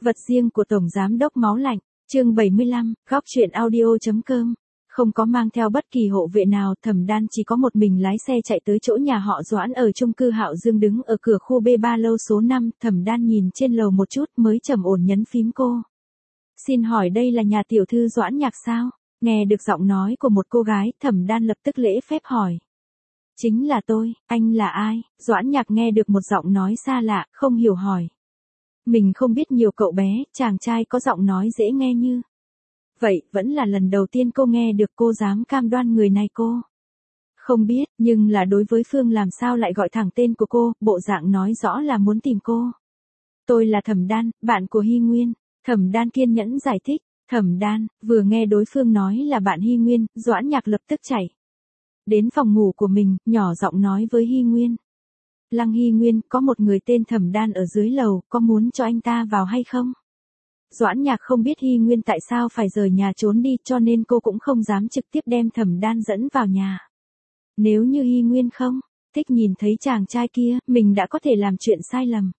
Vật riêng của Tổng Giám đốc Máu Lạnh, chương 75, góc truyện audio.com. Không có mang theo bất kỳ hộ vệ nào, Thẩm Đan chỉ có một mình lái xe chạy tới chỗ nhà họ Doãn ở chung cư Hạo Dương đứng ở cửa khu B3 lâu số 5, Thẩm Đan nhìn trên lầu một chút mới trầm ổn nhấn phím cô. Xin hỏi đây là nhà tiểu thư Doãn Nhạc sao? Nghe được giọng nói của một cô gái, Thẩm Đan lập tức lễ phép hỏi. Chính là tôi, anh là ai? Doãn Nhạc nghe được một giọng nói xa lạ, không hiểu hỏi. Mình không biết nhiều cậu bé, chàng trai có giọng nói dễ nghe như. Vậy, vẫn là lần đầu tiên cô nghe được, cô dám cam đoan người này cô. Không biết, nhưng là đối với Phương làm sao lại gọi thẳng tên của cô, bộ dạng nói rõ là muốn tìm cô. Tôi là Thẩm Đan, bạn của Hy Nguyên. Thẩm Đan kiên nhẫn giải thích. Thẩm Đan, vừa nghe đối phương nói là bạn Hy Nguyên, Doãn Nhạc lập tức chạy đến phòng ngủ của mình, nhỏ giọng nói với Hy Nguyên. Lăng Hy Nguyên, có một người tên Thẩm Đan ở dưới lầu, có muốn cho anh ta vào hay không? Doãn Nhạc không biết Hy Nguyên tại sao phải rời nhà trốn đi, cho nên cô cũng không dám trực tiếp đem Thẩm Đan dẫn vào nhà. Nếu như Hy Nguyên không thích nhìn thấy chàng trai kia, mình đã có thể làm chuyện sai lầm.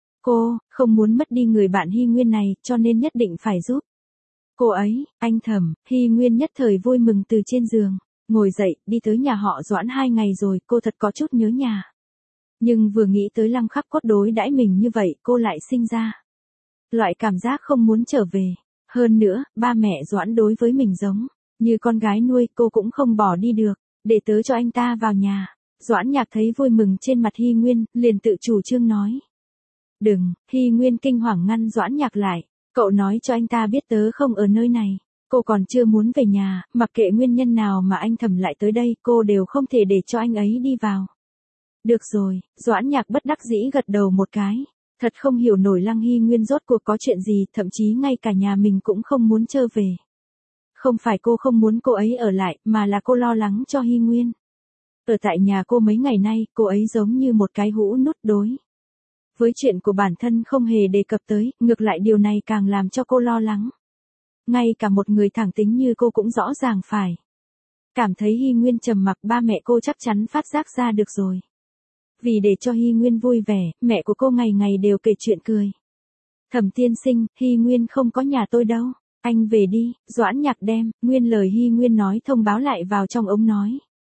Cô không muốn mất đi người bạn Hy Nguyên này, cho nên nhất định phải giúp cô ấy. Anh Thẩm, Hy Nguyên nhất thời vui mừng từ trên giường ngồi dậy, đi tới nhà họ Doãn 2 ngày rồi, cô thật có chút nhớ nhà. Nhưng vừa nghĩ tới Lăng Khắc Cốt đối đãi mình như vậy, cô lại sinh ra loại cảm giác không muốn trở về. Hơn nữa, ba mẹ Doãn đối với mình giống như con gái nuôi, cô cũng không bỏ đi được, để tớ cho anh ta vào nhà. Doãn Nhạc thấy vui mừng trên mặt Hy Nguyên, liền tự chủ trương nói. Đừng, Hy Nguyên kinh hoàng ngăn Doãn Nhạc lại. Cậu nói cho anh ta biết tớ không ở nơi này. Cô còn chưa muốn về nhà, mặc kệ nguyên nhân nào mà anh Thẩm lại tới đây, cô đều không thể để cho anh ấy đi vào. Được rồi, Doãn Nhạc bất đắc dĩ gật đầu một cái. Thật không hiểu nổi Lăng Hy Nguyên rốt cuộc có chuyện gì, thậm chí ngay cả nhà mình cũng không muốn trở về. Không phải cô không muốn cô ấy ở lại, mà là cô lo lắng cho Hy Nguyên. Ở tại nhà cô mấy ngày nay, cô ấy giống như một cái hũ nút đối với chuyện của bản thân không hề đề cập tới, ngược lại điều này càng làm cho cô lo lắng. Ngay cả một người thẳng tính như cô cũng rõ ràng phải cảm thấy Hy Nguyên trầm mặc, ba mẹ cô chắc chắn phát giác ra được rồi. Vì để cho Hy Nguyên vui vẻ, mẹ của cô ngày ngày đều kể chuyện cười. Thẩm tiên sinh, Hy Nguyên không có nhà tôi đâu. Anh về đi. Doãn Nhạc đem nguyên lời Hy Nguyên nói thông báo lại vào trong ống nói.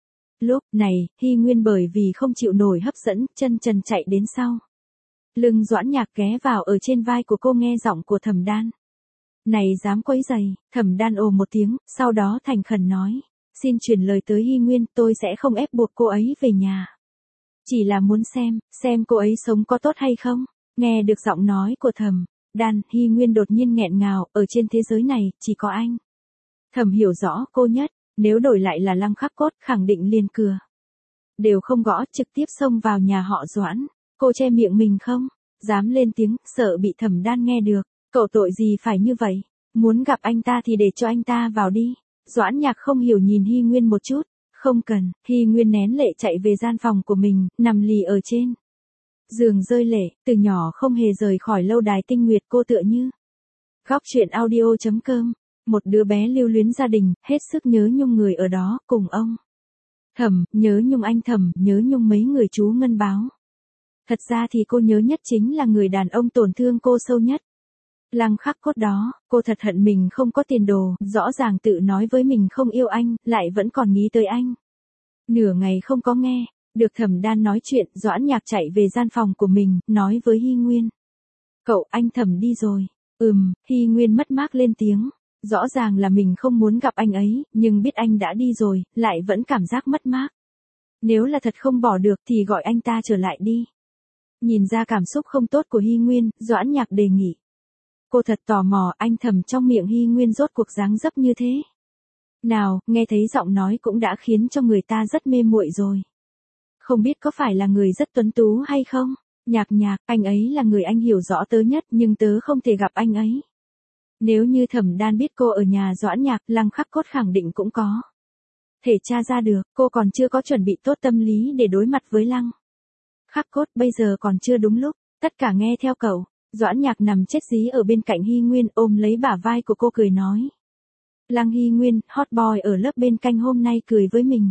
Lúc này, Hy Nguyên bởi vì không chịu nổi hấp dẫn, chân trần chạy đến sau lưng Doãn Nhạc, ghé vào ở trên vai của cô, nghe giọng của Thẩm Đan. Này dám quấy giày. Thẩm Đan ồ một tiếng, sau đó thành khẩn nói. Xin truyền lời tới Hy Nguyên, tôi sẽ không ép buộc cô ấy về nhà. Chỉ là muốn xem cô ấy sống có tốt hay không. Nghe được giọng nói của Thẩm Đan, Hy Nguyên đột nhiên nghẹn ngào, ở trên thế giới này, chỉ có anh Thẩm hiểu rõ cô nhất, nếu đổi lại là Lăng Khắc Cốt, khẳng định liền cửa đều không gõ, trực tiếp xông vào nhà họ Doãn. Cô che miệng mình không dám lên tiếng, sợ bị Thẩm Đan nghe được. Cậu tội gì phải như vậy? Muốn gặp anh ta thì để cho anh ta vào đi. Doãn Nhạc không hiểu nhìn Hy Nguyên một chút. Không cần. Hy Nguyên nén lệ chạy về gian phòng của mình, nằm lì ở trên giường rơi lệ. Từ nhỏ không hề rời khỏi lâu đài Tinh Nguyệt, cô tựa như góc truyện audio.com. Một đứa bé lưu luyến gia đình, hết sức nhớ nhung người ở đó, cùng ông Thẩm, nhớ nhung anh Thẩm, nhớ nhung mấy người chú ngân báo. Thật ra thì cô nhớ nhất chính là người đàn ông tổn thương cô sâu nhất. Lăng Khắc Cốt đó, cô thật hận mình không có tiền đồ, rõ ràng tự nói với mình không yêu anh, lại vẫn còn nghĩ tới anh. Nửa ngày không có nghe được Thẩm Đan nói chuyện, Doãn Nhạc chạy về gian phòng của mình, nói với Hy Nguyên. Cậu, anh Thẩm đi rồi. Hy Nguyên mất mát lên tiếng. Rõ ràng là mình không muốn gặp anh ấy, nhưng biết anh đã đi rồi, lại vẫn cảm giác mất mát. Nếu là thật không bỏ được thì gọi anh ta trở lại đi. Nhìn ra cảm xúc không tốt của Hy Nguyên, Doãn Nhạc đề nghị. Cô thật tò mò, anh Thẩm trong miệng Hy Nguyên rốt cuộc dáng dấp như thế nào, nghe thấy giọng nói cũng đã khiến cho người ta rất mê muội rồi. Không biết có phải là người rất tuấn tú hay không? Nhạc, anh ấy là người anh hiểu rõ tớ nhất, nhưng tớ không thể gặp anh ấy. Nếu như Thẩm Đan biết cô ở nhà Doãn Nhạc, Lăng Khắc Cốt khẳng định cũng có thể tra ra được. Cô còn chưa có chuẩn bị tốt tâm lý để đối mặt với Lăng Khắc Cốt, bây giờ còn chưa đúng lúc. Tất cả nghe theo cậu. Doãn Nhạc nằm chết dí ở bên cạnh Hy Nguyên, ôm lấy bả vai của cô cười nói. Lăng Hy Nguyên, hot boy ở lớp bên cạnh hôm nay cười với mình.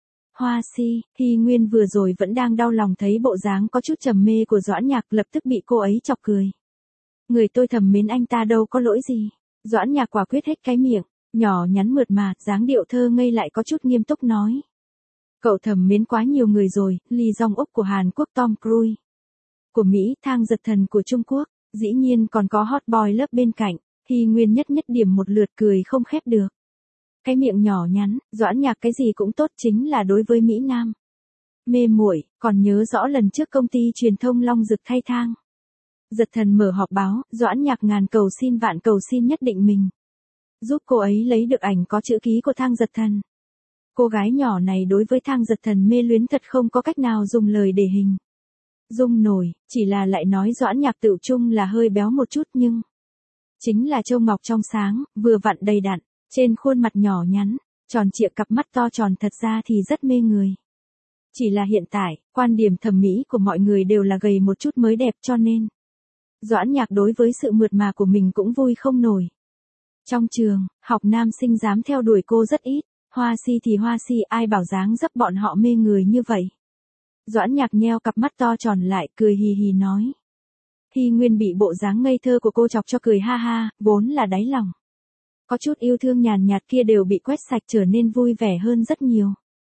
Hoa si. Hy Nguyên vừa rồi vẫn đang đau lòng thấy bộ dáng có chút trầm mê của Doãn Nhạc, lập tức bị cô ấy chọc cười. Người tôi thầm mến anh ta đâu có lỗi gì. Doãn Nhạc quả quyết hết cái miệng, nhỏ nhắn mượt mà, dáng điệu thơ ngây lại có chút nghiêm túc nói. Cậu thầm mến quá nhiều người rồi, Lee Jong Uk của Hàn Quốc, Tom Cruise của Mỹ, Thang Giật Thần của Trung Quốc, dĩ nhiên còn có hot boy lớp bên cạnh, Hy Nguyên nhất điểm một lượt cười không khép được. Cái miệng nhỏ nhắn, Doãn Nhạc cái gì cũng tốt chính là đối với Mỹ Nam. Mê muội, còn nhớ rõ lần trước công ty truyền thông Long Dực thay Thang Giật Thần mở họp báo, Doãn Nhạc ngàn cầu xin vạn cầu xin nhất định mình giúp cô ấy lấy được ảnh có chữ ký của Thang Giật Thần. Cô gái nhỏ này đối với Thang Giật Thần mê luyến thật không có cách nào dùng lời để hình dung nổi, chỉ là lại nói Doãn Nhạc tựu chung là hơi béo một chút nhưng chính là châu ngọc trong sáng, vừa vặn đầy đặn, trên khuôn mặt nhỏ nhắn, tròn trịa cặp mắt to tròn thật ra thì rất mê người. Chỉ là hiện tại, quan điểm thẩm mỹ của mọi người đều là gầy một chút mới đẹp cho nên Doãn Nhạc đối với sự mượt mà của mình cũng vui không nổi. Trong trường, học nam sinh dám theo đuổi cô rất ít, hoa si thì hoa si, ai bảo dáng dấp bọn họ mê người như vậy. Doãn Nhạc nheo cặp mắt to tròn lại, cười hì hì nói. Hy Nguyên bị bộ dáng ngây thơ của cô chọc cho cười ha ha, vốn là đáy lòng. Có chút yêu thương nhàn nhạt kia đều bị quét sạch, trở nên vui vẻ hơn rất nhiều.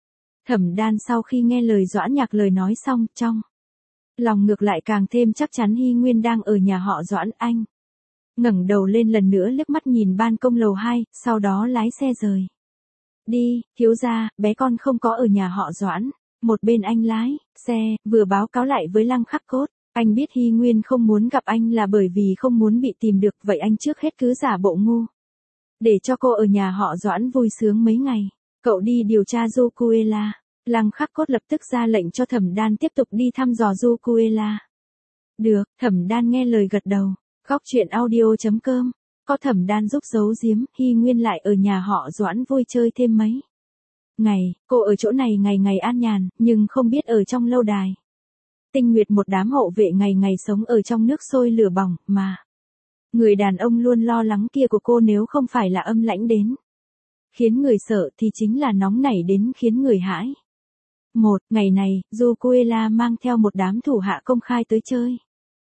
Thẩm Đan sau khi nghe lời Doãn Nhạc lời nói xong, trong lòng ngược lại càng thêm chắc chắn Hy Nguyên đang ở nhà họ Doãn. Anh ngẩng đầu lên lần nữa liếc mắt nhìn ban công lầu 2, sau đó lái xe rời đi. Thiếu gia, bé con không có ở nhà họ Doãn. Một bên anh lái xe, vừa báo cáo lại với Lăng Khắc Cốt. Anh biết Hy Nguyên không muốn gặp anh là bởi vì không muốn bị tìm được, vậy anh trước hết cứ giả bộ ngu để cho cô ở nhà họ Doãn vui sướng mấy ngày. Cậu đi điều tra Jukuela. Lăng Khắc Cốt lập tức ra lệnh cho Thẩm Đan tiếp tục đi thăm dò Jukuela. Được, Thẩm Đan nghe lời gật đầu. Góc truyện audio.com. Có Thẩm Đan giúp giấu giếm, Hy Nguyên lại ở nhà họ Doãn vui chơi thêm mấy ngày. Cô ở chỗ này ngày ngày an nhàn, nhưng không biết ở trong lâu đài Tinh Nguyệt một đám hộ vệ ngày ngày sống ở trong nước sôi lửa bỏng, mà người đàn ông luôn lo lắng kia của cô nếu không phải là âm lãnh đến khiến người sợ thì chính là nóng nảy đến khiến người hãi. Một ngày này, Jukuela mang theo một đám thủ hạ công khai tới chơi.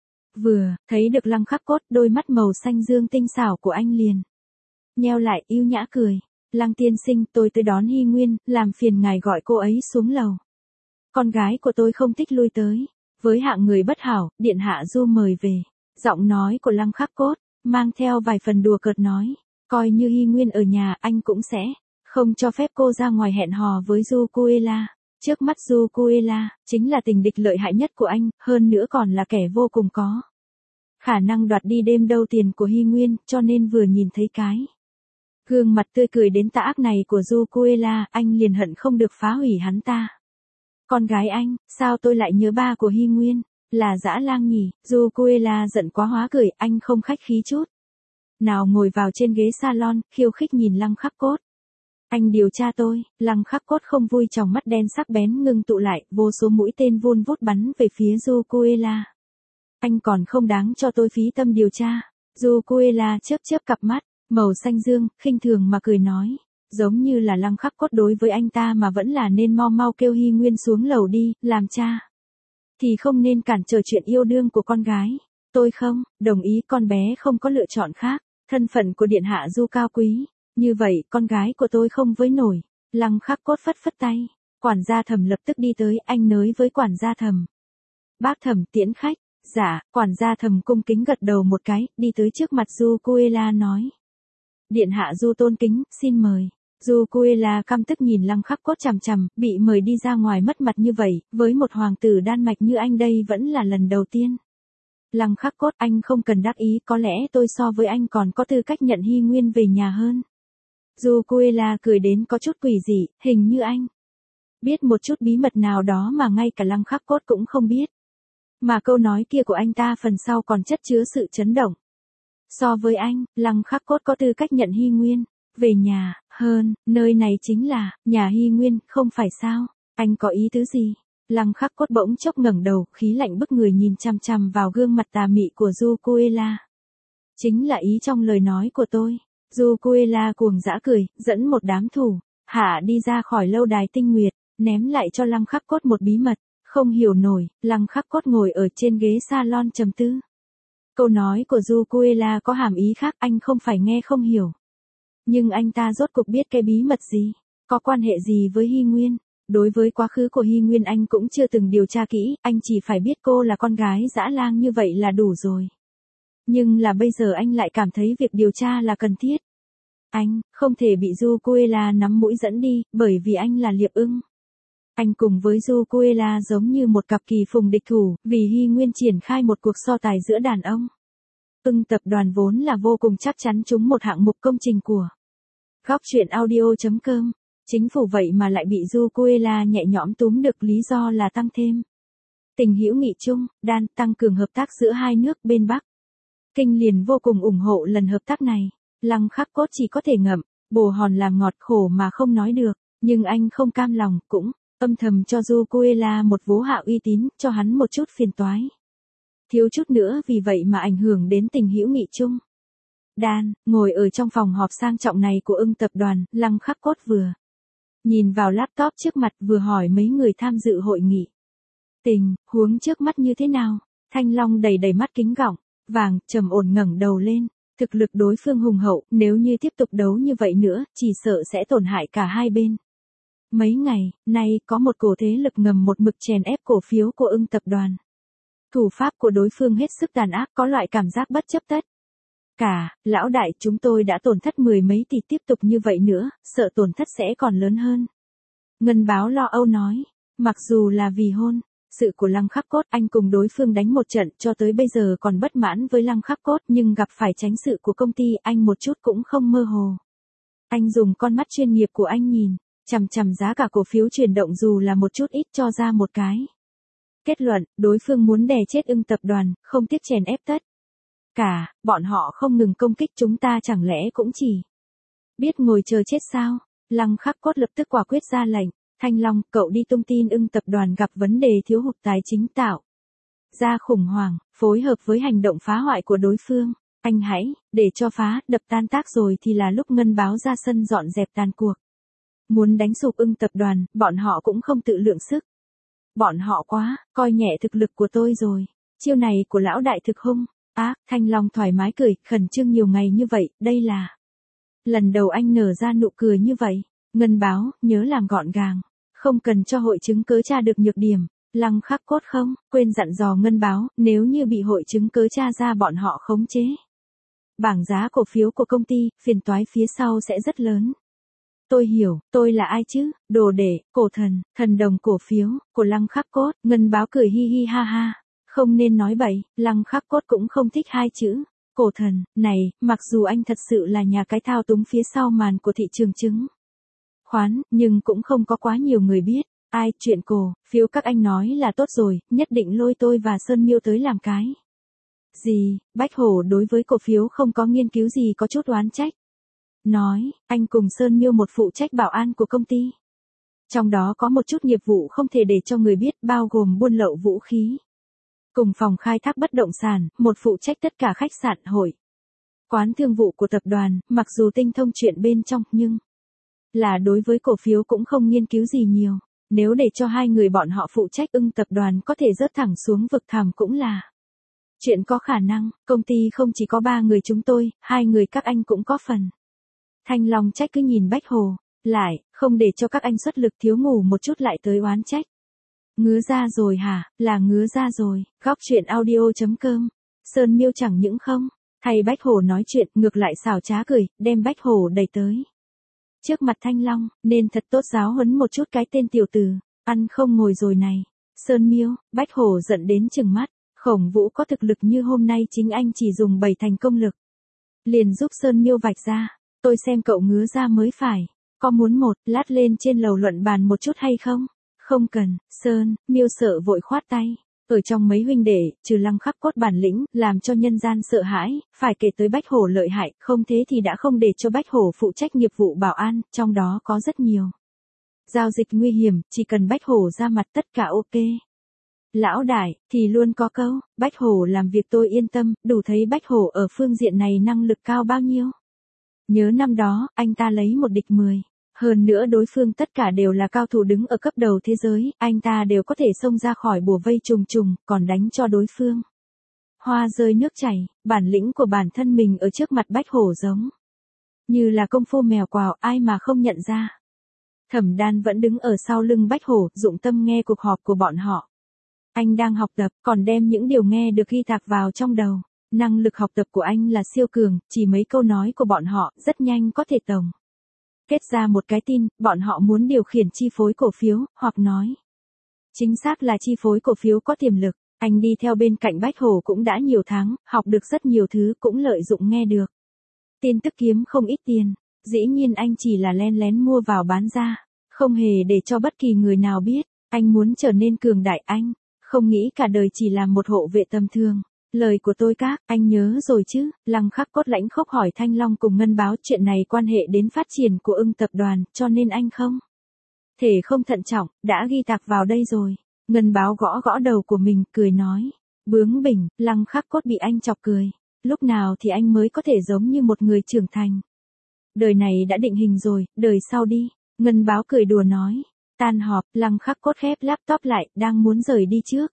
Vừa thấy được Lăng Khắc Cốt, đôi mắt màu xanh dương tinh xảo của anh liền nheo lại, yêu nhã cười. Lăng tiên sinh, tôi tới đón Hy Nguyên, làm phiền ngài gọi cô ấy xuống lầu. Con gái của tôi không thích lui tới với hạng người bất hảo, điện hạ Du mời về. Giọng nói của Lăng Khắc Cốt mang theo vài phần đùa cợt nói, coi như Hy Nguyên ở nhà, anh cũng sẽ không cho phép cô ra ngoài hẹn hò với Jukuela. Trước mắt Jukuela chính là tình địch lợi hại nhất của anh, hơn nữa còn là kẻ vô cùng có khả năng đoạt đi đêm đâu tiền của Hy Nguyên, cho nên vừa nhìn thấy cái gương mặt tươi cười đến tà ác này của Jukuela, anh liền hận không được phá hủy hắn ta. Con gái anh, sao tôi lại nhớ ba của Hy Nguyên, là Dã Lang nhỉ? Jukuela giận quá hóa cười, anh không khách khí chút nào ngồi vào trên ghế salon, khiêu khích nhìn Lăng Khắc Cốt. Anh điều tra tôi. Lăng Khắc Cốt không vui, tròng mắt đen sắc bén ngưng tụ lại, vô số mũi tên vun vút bắn về phía Jukuela. Anh còn không đáng cho tôi phí tâm điều tra. Jukuela chớp chớp cặp mắt màu xanh dương, khinh thường mà cười nói, giống như là Lăng Khắc Cốt đối với anh ta mà vẫn là nên mau mau kêu Hy Nguyên xuống lầu đi, làm cha thì không nên cản trở chuyện yêu đương của con gái. Tôi không đồng ý, con bé không có lựa chọn khác. Thân phận của điện hạ Du cao quý, như vậy con gái của tôi không với nổi. Lăng Khắc Cốt phất phất tay, quản gia Thẩm lập tức đi tới, anh nới với quản gia Thẩm. Bác Thẩm tiễn khách. Dạ, quản gia Thẩm cung kính gật đầu một cái, đi tới trước mặt Jukuela nói. Điện hạ Du tôn kính, xin mời. Jukuela căm tức nhìn Lăng Khắc Cốt chằm chằm, bị mời đi ra ngoài mất mặt như vậy, với một hoàng tử Đan Mạch như anh đây vẫn là lần đầu tiên. Lăng Khắc Cốt, anh không cần đắc ý, có lẽ tôi so với anh còn có tư cách nhận Hy Nguyên về nhà hơn. Jukuela cười đến có chút quỷ dị, hình như anh biết một chút bí mật nào đó mà ngay cả Lăng Khắc Cốt cũng không biết. Mà câu nói kia của anh ta phần sau còn chất chứa sự chấn động. So với anh, Lăng Khắc Cốt có tư cách nhận Hy Nguyên về nhà hơn, nơi này chính là nhà Hy Nguyên, không phải sao? Anh có ý tứ gì? Lăng Khắc Cốt bỗng chốc ngẩng đầu, khí lạnh bức người nhìn chằm chằm vào gương mặt tà mị của Jukuela. Chính là ý trong lời nói của tôi. Jukuela cuồng dã cười, dẫn một đám thủ hạ đi ra khỏi lâu đài Tinh Nguyệt, ném lại cho Lăng Khắc Cốt một bí mật. Không hiểu nổi, Lăng Khắc Cốt ngồi ở trên ghế salon trầm tư. Câu nói của Zucuela có hàm ý khác, anh không phải nghe không hiểu. Nhưng anh ta rốt cuộc biết cái bí mật gì? Có quan hệ gì với Hy Nguyên? Đối với quá khứ của Hy Nguyên anh cũng chưa từng điều tra kỹ, anh chỉ phải biết cô là con gái dã lang như vậy là đủ rồi. Nhưng là bây giờ anh lại cảm thấy việc điều tra là cần thiết. Anh không thể bị Zucuela nắm mũi dẫn đi, bởi vì anh là Liệp Ưng. Anh cùng với Zucuela giống như một cặp kỳ phùng địch thủ, vì Hy Nguyên triển khai một cuộc so tài giữa đàn ông. Ưng tập đoàn vốn là vô cùng chắc chắn trúng một hạng mục công trình của Góc Chuyện Audio.com. Chính phủ vậy mà lại bị Zucuela nhẹ nhõm túm được, lý do là tăng thêm tình hữu nghị chung, đan tăng cường hợp tác giữa hai nước bên Bắc. Kinh liền vô cùng ủng hộ lần hợp tác này. Lăng Khắc Cốt chỉ có thể ngậm bồ hòn làm ngọt, khổ mà không nói được, nhưng anh không cam lòng, cũng âm thầm cho Zucuela một vố hạ uy tín, cho hắn một chút phiền toái. Thiếu chút nữa vì vậy mà ảnh hưởng đến tình hữu nghị chung. Đan ngồi ở trong phòng họp sang trọng này của Ưng tập đoàn, Lăng Khắc Cốt vừa nhìn vào laptop trước mặt vừa hỏi mấy người tham dự hội nghị. Tình huống trước mắt như thế nào? Thanh Long đầy đầy mắt kính gọng vàng, trầm ổn ngẩng đầu lên. Thực lực đối phương hùng hậu, nếu như tiếp tục đấu như vậy nữa, chỉ sợ sẽ tổn hại cả hai bên. Mấy ngày nay có một cổ thế lực ngầm một mực chèn ép cổ phiếu của Ưng tập đoàn. Thủ pháp của đối phương hết sức tàn ác, có loại cảm giác bất chấp tất cả. Lão đại, chúng tôi đã tổn thất mười mấy tỷ, tiếp tục như vậy nữa, sợ tổn thất sẽ còn lớn hơn. Ngân Báo lo âu nói, mặc dù là vì hôn sự của Lăng Khắc Cốt, anh cùng đối phương đánh một trận, cho tới bây giờ còn bất mãn với Lăng Khắc Cốt, nhưng gặp phải tránh sự của công ty, anh một chút cũng không mơ hồ. Anh dùng con mắt chuyên nghiệp của anh nhìn chằm chằm giá cả cổ phiếu chuyển động, dù là một chút ít, cho ra một cái kết luận, đối phương muốn đè chết Ưng tập đoàn, không tiếc chèn ép tất cả. Bọn họ không ngừng công kích chúng ta, chẳng lẽ cũng chỉ biết ngồi chờ chết sao? Lăng Khắc Cốt lập tức quả quyết ra lệnh. Thanh Long, cậu đi tung tin Ưng tập đoàn gặp vấn đề thiếu hụt tài chính, tạo ra khủng hoảng, phối hợp với hành động phá hoại của đối phương. Anh hãy để cho phá đập tan tác rồi thì là lúc Ngân Báo ra sân dọn dẹp tàn cuộc. Muốn đánh sụp Ưng tập đoàn, bọn họ cũng không tự lượng sức. Bọn họ quá coi nhẹ thực lực của tôi rồi. Chiêu này của lão đại thực hung ác. Thanh Long thoải mái cười, khẩn trương nhiều ngày như vậy, đây là lần đầu anh nở ra nụ cười như vậy. Ngân Báo, nhớ làm gọn gàng, không cần cho hội chứng cớ tra được nhược điểm. Lăng Khắc Cốt không quên dặn dò Ngân Báo, nếu như bị hội chứng cớ tra ra bọn họ khống chế bảng giá cổ phiếu của công ty, phiền toái phía sau sẽ rất lớn. Tôi hiểu, tôi là ai chứ? Đồ đệ, cổ thần, thần đồng cổ phiếu của Lăng Khắc Cốt. Ngân Báo cười hi hi ha ha. Không nên nói bậy, Lăng Khắc Cốt cũng không thích hai chữ cổ thần này, mặc dù anh thật sự là nhà cái thao túng phía sau màn của thị trường chứng khoán, nhưng cũng không có quá nhiều người biết. Ai, chuyện cổ phiếu các anh nói là tốt rồi, nhất định lôi tôi và Sơn Miêu tới làm cái gì? Bách Hổ đối với cổ phiếu không có nghiên cứu gì có chút oán trách. Nói, anh cùng Sơn Miêu một phụ trách bảo an của công ty. Trong đó có một chút nghiệp vụ không thể để cho người biết, bao gồm buôn lậu vũ khí. Cùng phòng khai thác bất động sản, một phụ trách tất cả khách sạn, hội quán thương vụ của tập đoàn, mặc dù tinh thông chuyện bên trong, nhưng là đối với cổ phiếu cũng không nghiên cứu gì nhiều. Nếu để cho hai người bọn họ phụ trách, Ưng tập đoàn có thể rớt thẳng xuống vực thẳm cũng là chuyện có khả năng. Công ty không chỉ có 3 người chúng tôi, 2 người các anh cũng có phần. Thanh Long trách cứ nhìn Bách Hồ, lại, không để cho các anh xuất lực, thiếu ngủ một chút lại tới oán trách. Ngứa ra rồi hả? Là ngứa ra rồi. Góc Chuyện Audio.com. Sơn Miêu chẳng những không thay Bách Hồ nói chuyện, ngược lại xảo trá cười, đem Bách Hồ đẩy tới trước mặt Thanh Long, nên thật tốt giáo huấn một chút cái tên tiểu tử ăn không ngồi rồi này. Sơn Miêu, Bách Hồ giận đến trừng mắt. Khổng Vũ có thực lực như hôm nay, chính anh chỉ dùng 7 thành công lực liền giúp Sơn Miêu vạch ra. Tôi xem cậu ngứa ra mới phải. Có muốn một lát lên trên lầu luận bàn một chút hay không? Không cần. Sơn Miêu sợ vội khoát tay. Ở trong mấy huynh đệ, trừ Lăng Khắc Cốt bản lĩnh, làm cho nhân gian sợ hãi, phải kể tới Bách Hổ lợi hại, không thế thì đã không để cho Bách Hổ phụ trách nghiệp vụ bảo an, trong đó có rất nhiều giao dịch nguy hiểm, chỉ cần Bách Hổ ra mặt tất cả ok. Lão đại, thì luôn có câu, Bách Hổ làm việc tôi yên tâm, đủ thấy Bách Hổ ở phương diện này năng lực cao bao nhiêu. Nhớ năm đó, anh ta lấy một địch 10. Hơn nữa đối phương tất cả đều là cao thủ đứng ở cấp đầu thế giới, anh ta đều có thể xông ra khỏi bùa vây trùng trùng, còn đánh cho đối phương Hoa rơi nước chảy, bản lĩnh của bản thân mình ở trước mặt Bách Hổ giống như là công phu mèo quào, ai mà không nhận ra. Thẩm Đan vẫn đứng ở sau lưng Bách Hổ, dụng tâm nghe cuộc họp của bọn họ. Anh đang học tập, còn đem những điều nghe được ghi tạc vào trong đầu. Năng lực học tập của anh là siêu cường, chỉ mấy câu nói của bọn họ, rất nhanh có thể tổng kết ra một cái tin, bọn họ muốn điều khiển chi phối cổ phiếu, hoặc nói chính xác là chi phối cổ phiếu có tiềm lực. Anh đi theo bên cạnh Bách Hổ cũng đã nhiều tháng, học được rất nhiều thứ, cũng lợi dụng nghe được tin tức kiếm không ít tiền. Dĩ nhiên anh chỉ là len lén mua vào bán ra, không hề để cho bất kỳ người nào biết. Anh muốn trở nên cường đại, anh không nghĩ cả đời chỉ là một hộ vệ tầm thường. Lời của tôi các, anh nhớ rồi chứ? Lăng Khắc Cốt lãnh khốc hỏi Thanh Long cùng Ngân Báo, chuyện này quan hệ đến phát triển của Ưng tập đoàn, cho nên anh không thể không thận trọng, đã ghi tạc vào đây rồi. Ngân Báo gõ gõ đầu của mình, cười nói. Bướng bỉnh, Lăng Khắc Cốt bị anh chọc cười. Lúc nào thì anh mới có thể giống như một người trưởng thành? Đời này đã định hình rồi, đời sau đi. Ngân Báo cười đùa nói. Tan họp, Lăng Khắc Cốt khép laptop lại, đang muốn rời đi trước.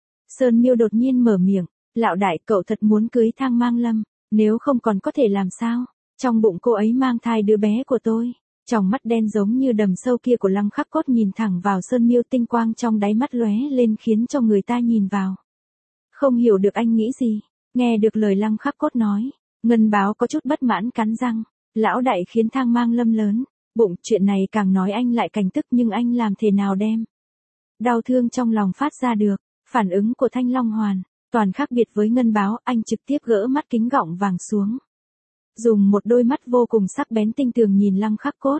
Sơn Miêu đột nhiên mở miệng. Lão đại, cậu thật muốn cưới Thang Mang Lâm, nếu không còn có thể làm sao? Trong bụng cô ấy mang thai đứa bé của tôi. Tròng mắt đen giống như đầm sâu kia của Lăng Khắc Cốt nhìn thẳng vào Sơn Miêu, tinh quang trong đáy mắt lóe lên khiến cho người ta nhìn vào không hiểu được anh nghĩ gì. Nghe được lời Lăng Khắc Cốt nói, Ngân Báo có chút bất mãn cắn răng. Lão đại khiến Thang Mang Lâm lớn bụng, chuyện này càng nói anh lại càng tức, nhưng anh làm thế nào đem đau thương trong lòng phát ra được. Phản ứng của Thanh Long hoàn toàn khác biệt với Ngân Báo, anh trực tiếp gỡ mắt kính gọng vàng xuống. Dùng một đôi mắt vô cùng sắc bén tinh tường nhìn Lăng Khắc Cốt.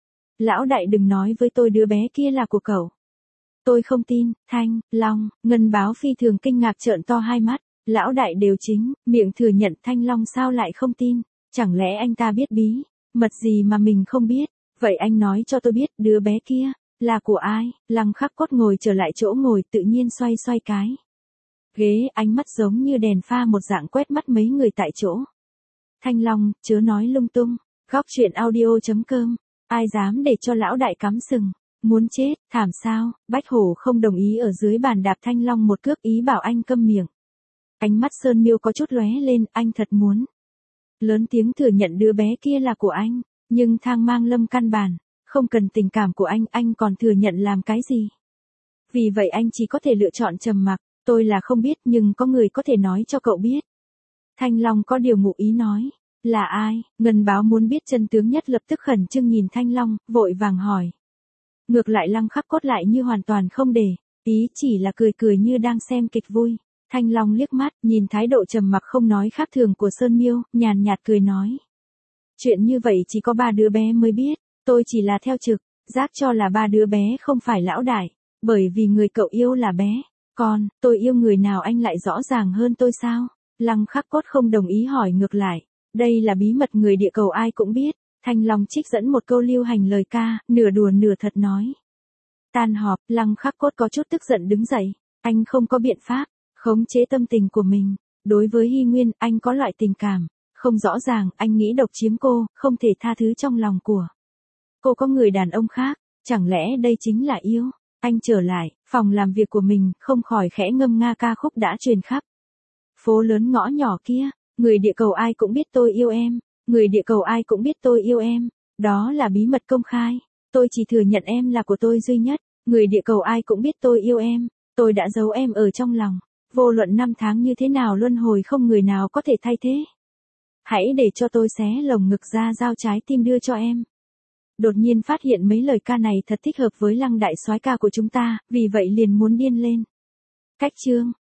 Lão đại đừng nói với tôi đứa bé kia là của cậu. Tôi không tin. Thanh Long, Ngân Báo phi thường kinh ngạc trợn to hai mắt. Lão đại đều chính miệng thừa nhận, Thanh Long sao lại không tin? Chẳng lẽ anh ta biết bí mật gì mà mình không biết? Vậy anh nói cho tôi biết, đứa bé kia là của ai? Lăng Khắc Cốt ngồi trở lại chỗ ngồi, tự nhiên xoay xoay cái ghế, ánh mắt giống như đèn pha một dạng quét mắt mấy người tại chỗ. Thanh Long, chớ nói lung tung. Góc truyện audio.com. Ai dám để cho lão đại cắm sừng? Muốn chết, thảm sao? Bách Hổ không đồng ý, ở dưới bàn đạp Thanh Long một cước, ý bảo anh câm miệng. Ánh mắt Sơn Miêu có chút lóe lên, anh thật muốn lớn tiếng thừa nhận đứa bé kia là của anh, nhưng Thang Mang Lâm căn bản không cần tình cảm của anh còn thừa nhận làm cái gì? Vì vậy anh chỉ có thể lựa chọn trầm mặc. Tôi là không biết, nhưng có người có thể nói cho cậu biết. Thanh Long có điều ngụ ý nói. Là ai? Ngân Báo muốn biết chân tướng nhất, lập tức khẩn trương nhìn Thanh Long, vội vàng hỏi. Ngược lại Lăng Khắc Cốt lại như hoàn toàn không để ý, chỉ là cười cười như đang xem kịch vui. Thanh Long liếc mắt, nhìn thái độ trầm mặc không nói khác thường của Sơn Miêu, nhàn nhạt cười nói. Chuyện như vậy chỉ có 3 đứa bé mới biết, tôi chỉ là theo trực giác cho là 3 đứa bé không phải lão đại, bởi vì người cậu yêu là bé. Còn, tôi yêu người nào anh lại rõ ràng hơn tôi sao? Lăng Khắc Cốt không đồng ý hỏi ngược lại. Đây là bí mật người địa cầu ai cũng biết. Thanh Long trích dẫn một câu lưu hành lời ca, nửa đùa nửa thật nói. Tan họp, Lăng Khắc Cốt có chút tức giận đứng dậy. Anh không có biện pháp khống chế tâm tình của mình. Đối với Hy Nguyên, anh có loại tình cảm không rõ ràng, anh nghĩ độc chiếm cô, không thể tha thứ trong lòng của cô có người đàn ông khác. Chẳng lẽ đây chính là yêu? Anh trở lại phòng làm việc của mình, không khỏi khẽ ngâm nga ca khúc đã truyền khắp phố lớn ngõ nhỏ kia. Người địa cầu ai cũng biết tôi yêu em. Người địa cầu ai cũng biết tôi yêu em. Đó là bí mật công khai. Tôi chỉ thừa nhận em là của tôi duy nhất. Người địa cầu ai cũng biết tôi yêu em. Tôi đã giấu em ở trong lòng. Vô luận năm tháng như thế nào luân hồi, không người nào có thể thay thế. Hãy để cho tôi xé lồng ngực ra, giao trái tim đưa cho em. Đột nhiên phát hiện mấy lời ca này thật thích hợp với Lăng đại soái ca của chúng ta, vì vậy liền muốn điên lên. Cách chương